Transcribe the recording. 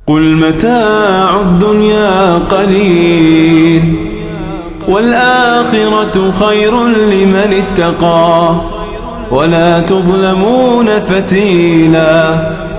قل متاع الدنيا قليل والآخرة خير لمن اتقى ولا تظلمون فتيلا.